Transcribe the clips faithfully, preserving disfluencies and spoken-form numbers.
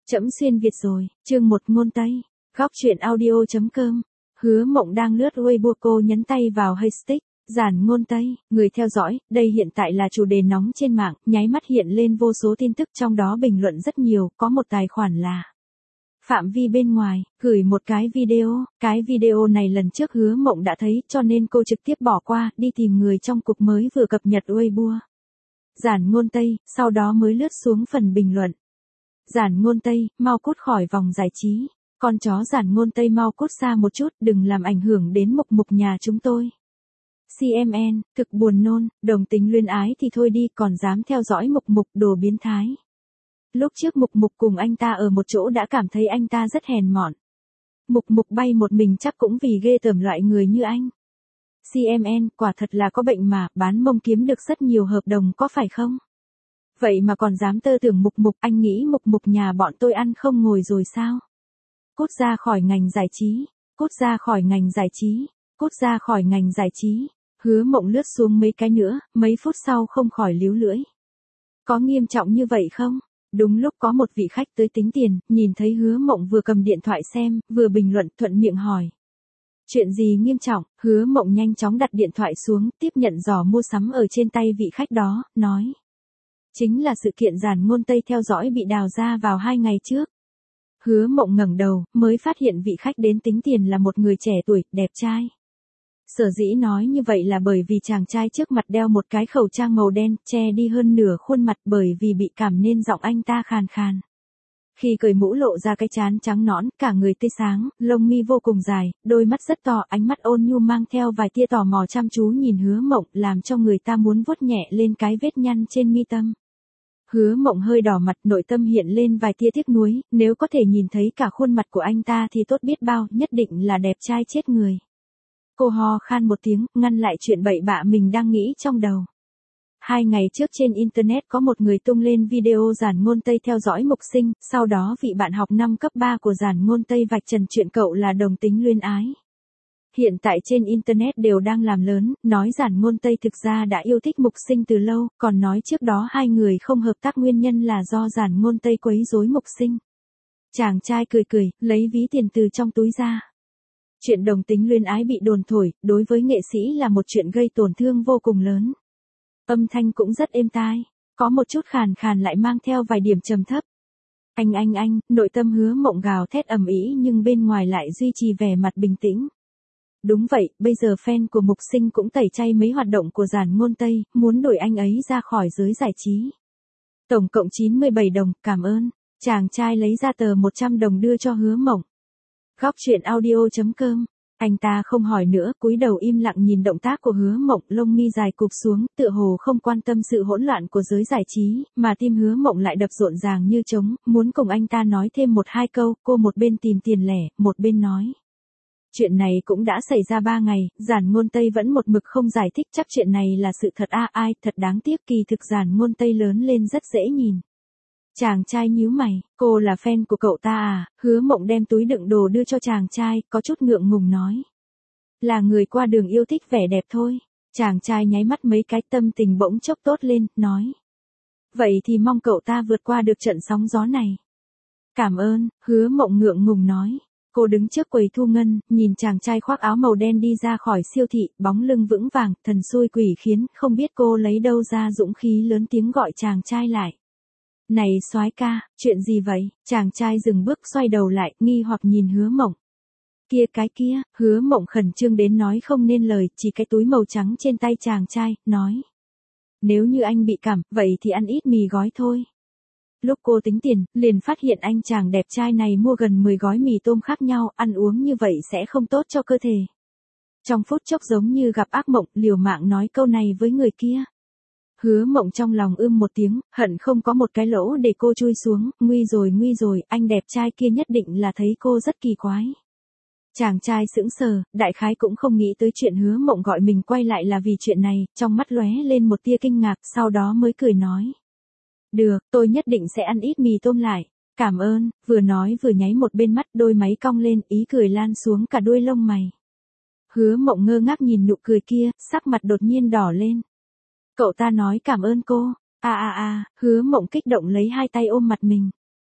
Trẫm xuyên Việt rồi, chương một ngôn Tây, góc truyện audio chấm com. Hứa Mộng đang lướt Weibo, cô nhấn tay vào hashtag giản ngôn Tây, người theo dõi, đây hiện tại là chủ đề nóng trên mạng, nháy mắt hiện lên vô số tin tức, trong đó bình luận rất nhiều, có một tài khoản là phạm vi bên ngoài, gửi một cái video, cái video này lần trước Hứa Mộng đã thấy, cho nên cô trực tiếp bỏ qua, đi tìm người trong cục mới vừa cập nhật Weibo. Giản ngôn Tây, sau đó mới lướt xuống phần bình luận. Giản ngôn Tây, mau cút khỏi vòng giải trí. Con chó giản ngôn Tây mau cút xa một chút, đừng làm ảnh hưởng đến mục mục nhà chúng tôi. xê em en, thực buồn nôn, đồng tính luyến ái thì thôi đi, còn dám theo dõi mục mục, đồ biến thái. Lúc trước mục mục cùng anh ta ở một chỗ đã cảm thấy anh ta rất hèn mọn. Mục mục bay một mình chắc cũng vì ghê tởm loại người như anh. xê em en, quả thật là có bệnh mà, bán mông kiếm được rất nhiều hợp đồng có phải không? Vậy mà còn dám tơ tưởng mục mục, anh nghĩ mục mục nhà bọn tôi ăn không ngồi rồi sao? Cút ra khỏi ngành giải trí, cút ra khỏi ngành giải trí, cút ra khỏi ngành giải trí. Hứa Mộng lướt xuống mấy cái nữa, mấy phút sau không khỏi líu lưỡi. Có nghiêm trọng như vậy không? Đúng lúc có một vị khách tới tính tiền, nhìn thấy Hứa Mộng vừa cầm điện thoại xem, vừa bình luận, thuận miệng hỏi. Chuyện gì nghiêm trọng? Hứa Mộng nhanh chóng đặt điện thoại xuống, tiếp nhận giỏ mua sắm ở trên tay vị khách đó, nói. Chính là sự kiện giản ngôn Tây theo dõi bị đào ra vào hai ngày trước. Hứa Mộng ngẩng đầu, mới phát hiện vị khách đến tính tiền là một người trẻ tuổi, đẹp trai. Sở dĩ nói như vậy là bởi vì chàng trai trước mặt đeo một cái khẩu trang màu đen, che đi hơn nửa khuôn mặt, bởi vì bị cảm nên giọng anh ta khàn khàn. Khi cởi mũ lộ ra cái trán trắng nõn, cả người tươi sáng, lông mi vô cùng dài, đôi mắt rất to, ánh mắt ôn nhu mang theo vài tia tò mò chăm chú nhìn Hứa Mộng, làm cho người ta muốn vuốt nhẹ lên cái vết nhăn trên mi tâm. Hứa Mộng hơi đỏ mặt, nội tâm hiện lên vài tia tiếc nuối, nếu có thể nhìn thấy cả khuôn mặt của anh ta thì tốt biết bao, nhất định là đẹp trai chết người. Cô ho khan một tiếng, ngăn lại chuyện bậy bạ mình đang nghĩ trong đầu. Hai ngày trước trên Internet có một người tung lên video giản ngôn Tây theo dõi Mục Sinh, sau đó vị bạn học năm cấp ba của giản ngôn Tây vạch trần chuyện cậu là đồng tính luyến ái. Hiện tại trên Internet đều đang làm lớn, nói giản ngôn Tây thực ra đã yêu thích Mục Sinh từ lâu, còn nói trước đó hai người không hợp tác nguyên nhân là do giản ngôn Tây quấy rối Mục Sinh. Chàng trai cười cười, lấy ví tiền từ trong túi ra. Chuyện đồng tính luyến ái bị đồn thổi, đối với nghệ sĩ là một chuyện gây tổn thương vô cùng lớn. Âm thanh cũng rất êm tai, có một chút khàn khàn lại mang theo vài điểm trầm thấp. Anh anh anh, nội tâm Hứa Mộng gào thét ầm ĩ nhưng bên ngoài lại duy trì vẻ mặt bình tĩnh. Đúng vậy, bây giờ fan của Mục Sinh cũng tẩy chay mấy hoạt động của giản ngôn Tây, muốn đuổi anh ấy ra khỏi giới giải trí. Tổng cộng chín mươi bảy đồng, cảm ơn. Chàng trai lấy ra tờ một trăm đồng đưa cho Hứa Mộng. Góc truyện audio chấm com. Anh ta không hỏi nữa, cúi đầu im lặng nhìn động tác của Hứa Mộng, lông mi dài cụp xuống, tựa hồ không quan tâm sự hỗn loạn của giới giải trí, mà tim Hứa Mộng lại đập rộn ràng như trống, muốn cùng anh ta nói thêm một hai câu, cô một bên tìm tiền lẻ, một bên nói. Chuyện này cũng đã xảy ra ba ngày, giản ngôn Tây vẫn một mực không giải thích, chắc chuyện này là sự thật a à, ai, thật đáng tiếc, kỳ thực giản ngôn Tây lớn lên rất dễ nhìn. Chàng trai nhíu mày, cô là fan của cậu ta à? Hứa Mộng đem túi đựng đồ đưa cho chàng trai, có chút ngượng ngùng nói. Là người qua đường yêu thích vẻ đẹp thôi. Chàng trai nháy mắt mấy cái, tâm tình bỗng chốc tốt lên, nói. Vậy thì mong cậu ta vượt qua được trận sóng gió này. Cảm ơn, Hứa Mộng ngượng ngùng nói. Cô đứng trước quầy thu ngân, nhìn chàng trai khoác áo màu đen đi ra khỏi siêu thị, bóng lưng vững vàng, thần xui quỷ khiến, không biết cô lấy đâu ra dũng khí lớn tiếng gọi chàng trai lại. Này soái ca, chuyện gì vậy? Chàng trai dừng bước xoay đầu lại, nghi hoặc nhìn Hứa Mộng. Kia cái kia, Hứa Mộng khẩn trương đến nói không nên lời, chỉ cái túi màu trắng trên tay chàng trai, nói. Nếu như anh bị cảm, vậy thì ăn ít mì gói thôi. Lúc cô tính tiền, liền phát hiện anh chàng đẹp trai này mua gần mười gói mì tôm khác nhau, ăn uống như vậy sẽ không tốt cho cơ thể. Trong phút chốc giống như gặp ác mộng, liều mạng nói câu này với người kia. Hứa Mộng trong lòng ưm một tiếng, hận không có một cái lỗ để cô chui xuống, nguy rồi nguy rồi, anh đẹp trai kia nhất định là thấy cô rất kỳ quái. Chàng trai sững sờ, đại khái cũng không nghĩ tới chuyện Hứa Mộng gọi mình quay lại là vì chuyện này, trong mắt lóe lên một tia kinh ngạc, sau đó mới cười nói. Được, tôi nhất định sẽ ăn ít mì tôm lại, cảm ơn, vừa nói vừa nháy một bên mắt, đôi máy cong lên, ý cười lan xuống cả đuôi lông mày. Hứa Mộng ngơ ngác nhìn nụ cười kia, sắc mặt đột nhiên đỏ lên. Cậu ta nói cảm ơn cô, a a a, Hứa Mộng kích động lấy hai tay ôm mặt mình.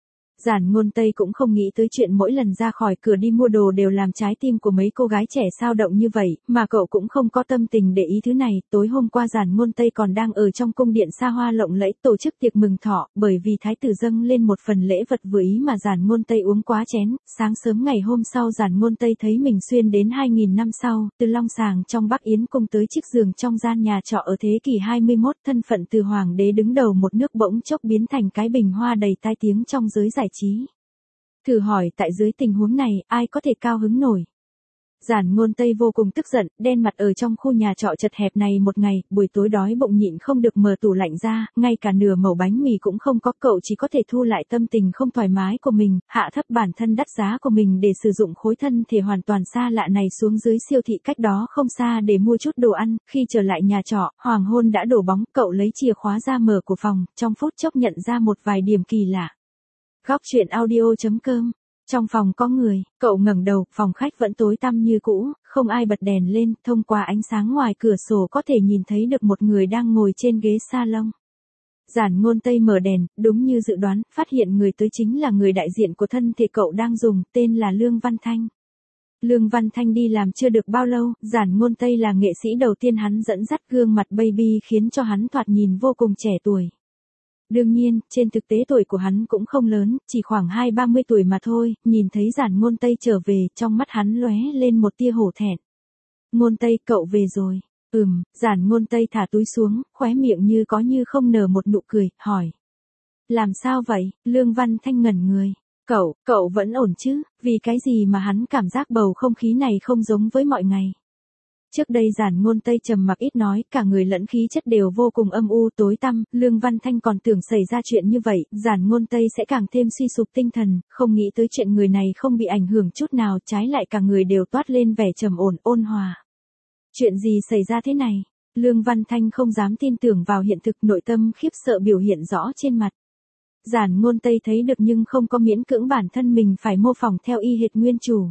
Giản Ngôn Tây cũng không nghĩ tới chuyện mỗi lần ra khỏi cửa đi mua đồ đều làm trái tim của mấy cô gái trẻ sao động như vậy, mà cậu cũng không có tâm tình để ý thứ này. Tối hôm qua Giản Ngôn Tây còn đang ở trong cung điện xa hoa lộng lẫy tổ chức tiệc mừng thọ, bởi vì thái tử dâng lên một phần lễ vật vừa ý mà Giản Ngôn Tây uống quá chén. Sáng sớm ngày hôm sau Giản Ngôn Tây thấy mình xuyên đến hai nghìn năm sau, từ Long Sàng trong Bắc Yến cung tới chiếc giường trong gian nhà trọ ở thế kỷ hai mươi mốt, thân phận từ hoàng đế đứng đầu một nước bỗng chốc biến thành cái bình hoa đầy tai tiếng trong giới giải trí. Thử hỏi tại dưới tình huống này, ai có thể cao hứng nổi? Giản Ngôn Tây vô cùng tức giận, đen mặt ở trong khu nhà trọ chật hẹp này một ngày, buổi tối đói bụng nhịn không được mở tủ lạnh ra, ngay cả nửa mẩu bánh mì cũng không có, cậu chỉ có thể thu lại tâm tình không thoải mái của mình, hạ thấp bản thân đắt giá của mình để sử dụng khối thân thể hoàn toàn xa lạ này xuống dưới siêu thị cách đó không xa để mua chút đồ ăn. Khi trở lại nhà trọ, hoàng hôn đã đổ bóng, cậu lấy chìa khóa ra mở của phòng, trong phút chốc nhận ra một vài điểm kỳ lạ. Góc truyện audio chấm com. Trong phòng có người, cậu ngẩng đầu, phòng khách vẫn tối tăm như cũ, không ai bật đèn lên, thông qua ánh sáng ngoài cửa sổ có thể nhìn thấy được một người đang ngồi trên ghế salon. Giản Ngôn Tây mở đèn, đúng như dự đoán, phát hiện người tới chính là người đại diện của thân thể cậu đang dùng, tên là Lương Văn Thanh. Lương Văn Thanh đi làm chưa được bao lâu, Giản Ngôn Tây là nghệ sĩ đầu tiên hắn dẫn dắt, gương mặt baby khiến cho hắn thoạt nhìn vô cùng trẻ tuổi. Đương nhiên, trên thực tế tuổi của hắn cũng không lớn, chỉ khoảng hai ba mươi tuổi mà thôi. Nhìn thấy Giản Ngôn Tây trở về, trong mắt hắn lóe lên một tia hổ thẹn. Ngôn Tây, cậu về rồi. Ừm, Giản Ngôn Tây thả túi xuống, khóe miệng như có như không nở một nụ cười, hỏi. Làm sao vậy? Lương Văn Thanh ngẩn người. Cậu, cậu vẫn ổn chứ? Vì cái gì mà hắn cảm giác bầu không khí này không giống với mọi ngày? Trước đây Giản Ngôn Tây trầm mặc ít nói, cả người lẫn khí chất đều vô cùng âm u tối tăm, Lương Văn Thanh còn tưởng xảy ra chuyện như vậy, Giản Ngôn Tây sẽ càng thêm suy sụp tinh thần, không nghĩ tới chuyện người này không bị ảnh hưởng chút nào, trái lại cả người đều toát lên vẻ trầm ổn ôn hòa. Chuyện gì xảy ra thế này? Lương Văn Thanh không dám tin tưởng vào hiện thực, nội tâm khiếp sợ biểu hiện rõ trên mặt. Giản Ngôn Tây thấy được nhưng không có miễn cưỡng bản thân mình phải mô phỏng theo y hệt nguyên chủ.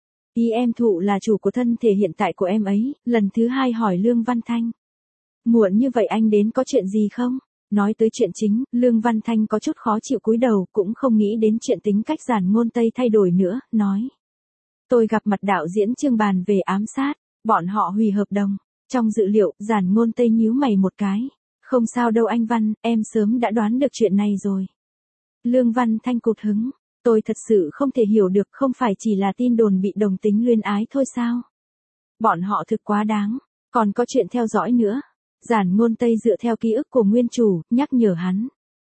Ý em Thụ là chủ của thân thể hiện tại của em ấy, lần thứ hai hỏi Lương Văn Thanh. Muộn như vậy anh đến có chuyện gì không? Nói tới chuyện chính, Lương Văn Thanh có chút khó chịu cúi đầu, cũng không nghĩ đến chuyện tính cách Giản Ngôn Tây thay đổi nữa, nói. Tôi gặp mặt đạo diễn Trương bàn về ám sát, bọn họ hủy hợp đồng. Trong dự liệu, Giản Ngôn Tây nhíu mày một cái. Không sao đâu anh Văn, em sớm đã đoán được chuyện này rồi. Lương Văn Thanh cụt hứng. Tôi thật sự không thể hiểu được, không phải chỉ là tin đồn bị đồng tính luyến ái thôi sao? Bọn họ thực quá đáng, còn có chuyện theo dõi nữa. Giản Ngôn Tây dựa theo ký ức của nguyên chủ, nhắc nhở hắn.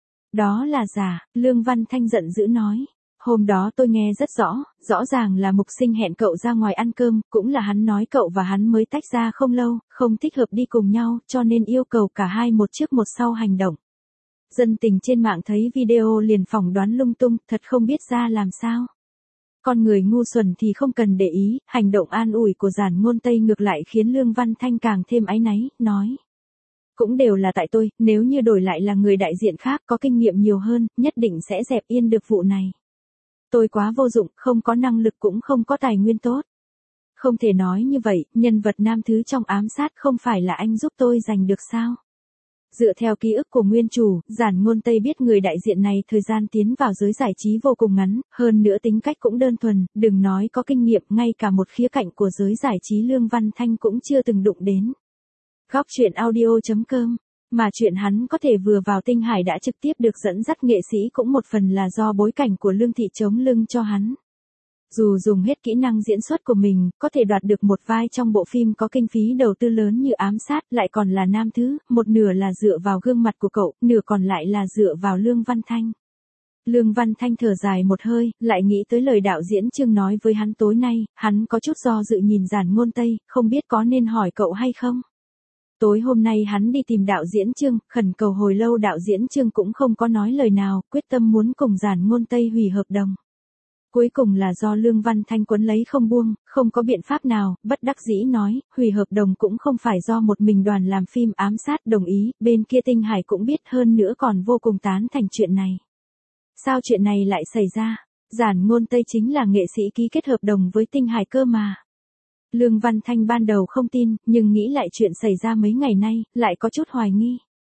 Đó là giả, Lương Văn Thanh giận dữ nói. Hôm đó tôi nghe rất rõ, rõ ràng là Mục Sinh hẹn cậu ra ngoài ăn cơm, cũng là hắn nói cậu và hắn mới tách ra không lâu, không thích hợp đi cùng nhau, cho nên yêu cầu cả hai một trước một sau hành động. Dân tình trên mạng thấy video liền phỏng đoán lung tung, thật không biết ra làm sao. Con người ngu xuẩn thì không cần để ý, hành động an ủi của Giản Ngôn Tây ngược lại khiến Lương Văn Thanh càng thêm áy náy, nói. Cũng đều là tại tôi, nếu như đổi lại là người đại diện khác có kinh nghiệm nhiều hơn, nhất định sẽ dẹp yên được vụ này. Tôi quá vô dụng, không có năng lực cũng không có tài nguyên tốt. Không thể nói như vậy, nhân vật nam thứ trong ám sát không phải là anh giúp tôi giành được sao? Dựa theo ký ức của nguyên chủ, Giản Ngôn Tây biết người đại diện này thời gian tiến vào giới giải trí vô cùng ngắn, hơn nữa tính cách cũng đơn thuần, đừng nói có kinh nghiệm, ngay cả một khía cạnh của giới giải trí Lương Văn Thanh cũng chưa từng đụng đến. Góc truyện audio chấm com. Mà chuyện hắn có thể vừa vào Tinh Hải đã trực tiếp được dẫn dắt nghệ sĩ cũng một phần là do bối cảnh của Lương Thị chống lưng cho hắn. Dù dùng hết kỹ năng diễn xuất của mình, có thể đoạt được một vai trong bộ phim có kinh phí đầu tư lớn như ám sát, lại còn là nam thứ, một nửa là dựa vào gương mặt của cậu, nửa còn lại là dựa vào Lương Văn Thanh. Lương Văn Thanh thở dài một hơi, lại nghĩ tới lời đạo diễn Trương nói với hắn tối nay, hắn có chút do dự nhìn Giản Ngôn Tây, không biết có nên hỏi cậu hay không. Tối hôm nay hắn đi tìm đạo diễn Trương, khẩn cầu hồi lâu đạo diễn Trương cũng không có nói lời nào, quyết tâm muốn cùng Giản Ngôn Tây hủy hợp đồng. Cuối cùng là do Lương Văn Thanh quấn lấy không buông, không có biện pháp nào, bất đắc dĩ nói, hủy hợp đồng cũng không phải do một mình đoàn làm phim ám sát đồng ý, bên kia Tinh Hải cũng biết hơn nữa còn vô cùng tán thành chuyện này. Sao chuyện này lại xảy ra? Giản Ngôn Tây chính là nghệ sĩ ký kết hợp đồng với Tinh Hải cơ mà. Lương Văn Thanh ban đầu không tin, nhưng nghĩ lại chuyện xảy ra mấy ngày nay, lại có chút hoài nghi.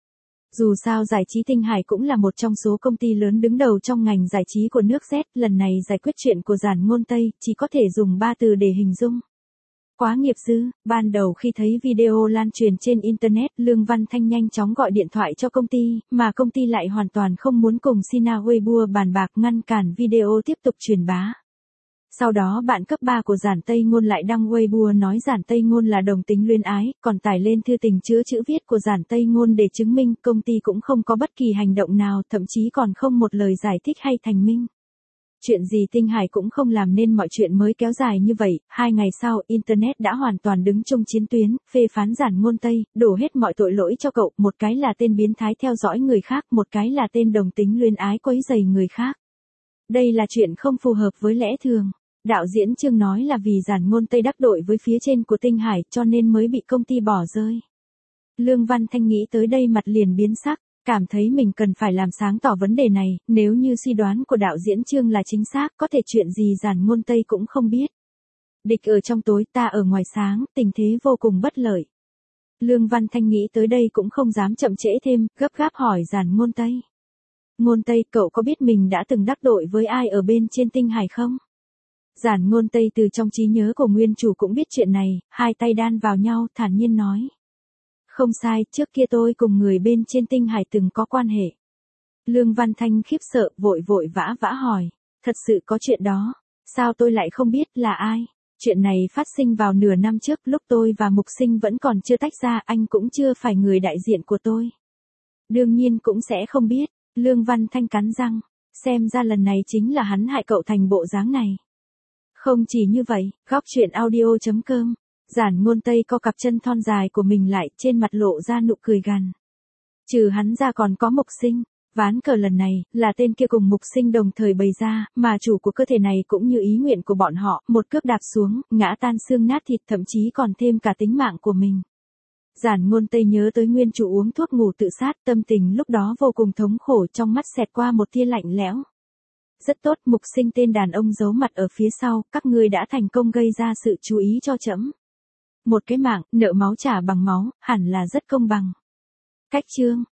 Dù sao giải trí Tinh Hải cũng là một trong số công ty lớn đứng đầu trong ngành giải trí của nước Z, lần này giải quyết chuyện của Giản Ngôn Tây, chỉ có thể dùng ba từ để hình dung. Quá nghiệp dư. Ban đầu khi thấy video lan truyền trên Internet, Lương Văn Thanh nhanh chóng gọi điện thoại cho công ty, mà công ty lại hoàn toàn không muốn cùng Sina Weibo bàn bạc ngăn cản video tiếp tục truyền bá. Sau đó bạn cấp ba của Giản Tây Ngôn lại đăng Weibo nói Giản Tây Ngôn là đồng tính luyến ái, còn tải lên thư tình chứa chữ viết của Giản Tây Ngôn để chứng minh công ty cũng không có bất kỳ hành động nào, thậm chí còn không một lời giải thích hay thành minh. Chuyện gì Tinh Hải cũng không làm nên mọi chuyện mới kéo dài như vậy, hai ngày sau, Internet đã hoàn toàn đứng chung chiến tuyến, phê phán Giản Ngôn Tây, đổ hết mọi tội lỗi cho cậu, một cái là tên biến thái theo dõi người khác, một cái là tên đồng tính luyến ái quấy rầy người khác. Đây là chuyện không phù hợp với lẽ thường. Đạo diễn Trương nói là vì Giản Ngôn Tây đắc tội với phía trên của Tinh Hải cho nên mới bị công ty bỏ rơi. Lương Văn Thanh nghĩ tới đây mặt liền biến sắc, cảm thấy mình cần phải làm sáng tỏ vấn đề này, nếu như suy đoán của đạo diễn Trương là chính xác, có thể chuyện gì Giản Ngôn Tây cũng không biết. Địch ở trong tối, ta ở ngoài sáng, tình thế vô cùng bất lợi. Lương Văn Thanh nghĩ tới đây cũng không dám chậm trễ thêm, gấp gáp hỏi Giản Ngôn Tây. Ngôn Tây, cậu có biết mình đã từng đắc tội với ai ở bên trên Tinh Hải không? Giản Ngôn Tây từ trong trí nhớ của nguyên chủ cũng biết chuyện này, hai tay đan vào nhau, thản nhiên nói. Không sai, trước kia tôi cùng người bên trên Tinh Hải từng có quan hệ. Lương Văn Thanh khiếp sợ, vội vội vã vã hỏi. Thật sự có chuyện đó, sao tôi lại không biết là ai? Chuyện này phát sinh vào nửa năm trước, lúc tôi và Mục Sinh vẫn còn chưa tách ra, anh cũng chưa phải người đại diện của tôi. Đương nhiên cũng sẽ không biết, Lương Văn Thanh cắn răng, xem ra lần này chính là hắn hại cậu thành bộ dáng này. Không chỉ như vậy, góc truyện audio chấm com, Giản Ngôn Tây co cặp chân thon dài của mình lại, trên mặt lộ ra nụ cười gằn. Trừ hắn ra còn có Mục Sinh, ván cờ lần này, là tên kia cùng Mục Sinh đồng thời bày ra, mà chủ của cơ thể này cũng như ý nguyện của bọn họ, một cước đạp xuống, ngã tan xương nát thịt, thậm chí còn thêm cả tính mạng của mình. Giản Ngôn Tây nhớ tới nguyên chủ uống thuốc ngủ tự sát, tâm tình lúc đó vô cùng thống khổ, trong mắt xẹt qua một tia lạnh lẽo. Rất tốt, Mục Sinh tên đàn ông giấu mặt ở phía sau, các ngươi đã thành công gây ra sự chú ý cho trẫm. Một cái mạng, nợ máu trả bằng máu, hẳn là rất công bằng. Cách chương.